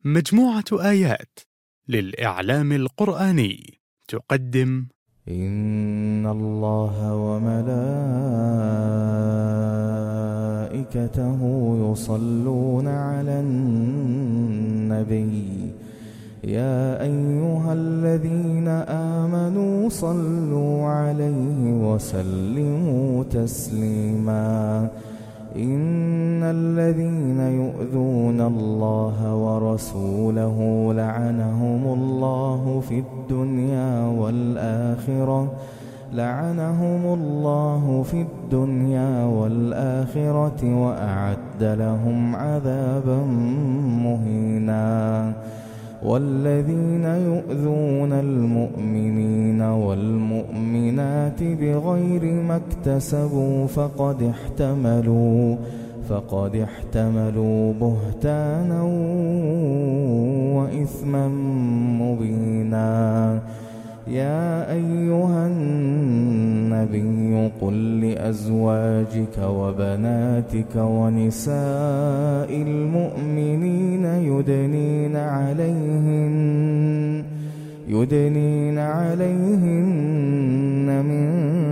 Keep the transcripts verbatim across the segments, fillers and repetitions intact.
مجموعة آيات للإعلام القرآني تقدم إن الله وملائكته يصلون على النبي يا أيها الذين آمنوا صلوا عليه وسلموا تسليما إن الذين يؤذون الله ورسوله لعنهم الله في الدنيا والآخرة لعنهم الله في الدنيا والآخرة وأعد لهم عذابا مهينا والذين يؤذون المؤمنين والمؤمنات بغير ما اكتسبوا فقد احتملوا فقد احتملوا بهتانا وإثما مبينا يا أيها النبي قل لأزواجك وبناتك ونساء المؤمنين يدنين عليهن يدنين عليهن من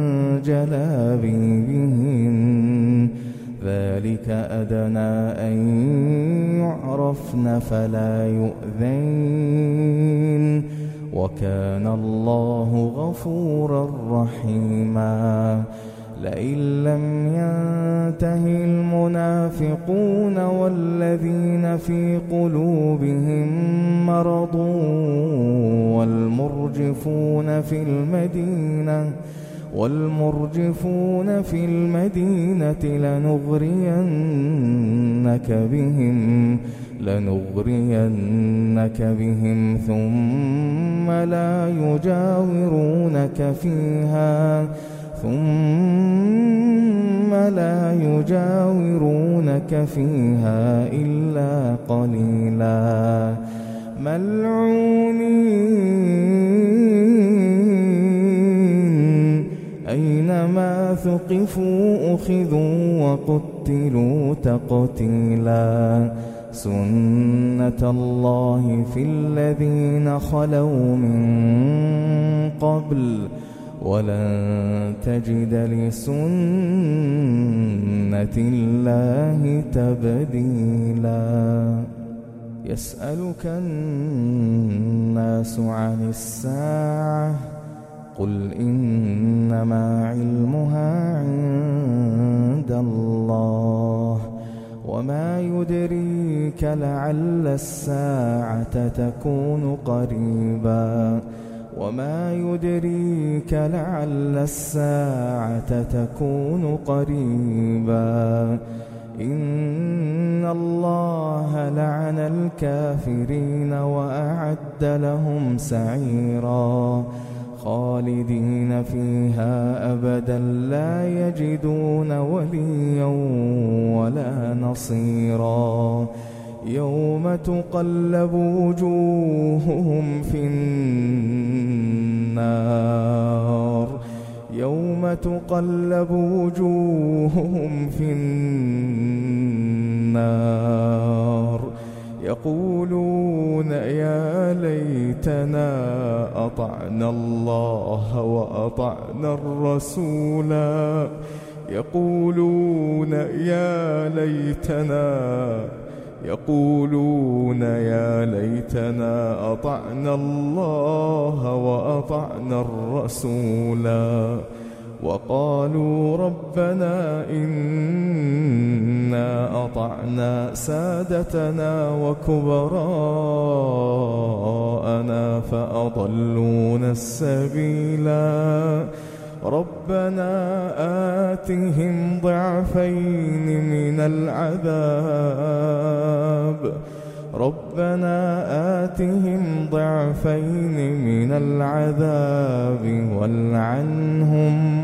جلابيبهن ذلك أدنى أن يعرفن فلا يؤذين وكان الله غفورا رحيما لئن لم ينته المنافقون والذين في قلوبهم مرض والمرجفون في المدينة والمرجفون في المدينة لنغرينك بهم لنغرينك بهم ثم لا يجاورونك فيها ثم لا يجاورونك فيها إلا قليلا ملعونين أينما ثقفوا أخذوا وقتلوا تقتيلا سنة الله في الذين خلوا من قبل ولن تجد لسنة الله تبديلا يسألك الناس عن الساعة قل إنما علمها عند الله وما يدريك لعل الساعة تكون قريبا وما يدريك لعل الساعة تكون قريبا إن الله لعن الكافرين وأعد لهم سعيرا خالدين فيها أبدا لا يجدون وليا ولا نصيرا يوم تقلب وجوههم في النار يوم تقلب وجوههم في النار يقولون يا ليتنا أطعنا الله وأطعنا الرسولا يقولون يا ليتنا يقولون يا ليتنا أطعنا الله وأطعنا الرسولا وقالوا ربنا إنا أطعنا سادتنا وكبراءنا فأضلونا السبيلا ربنا آتهم ضعفين من العذاب ربنا آتهم ضعفين من العذاب والعنهم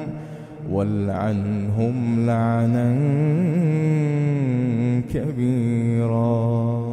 والعنهم لعنا كبيرا.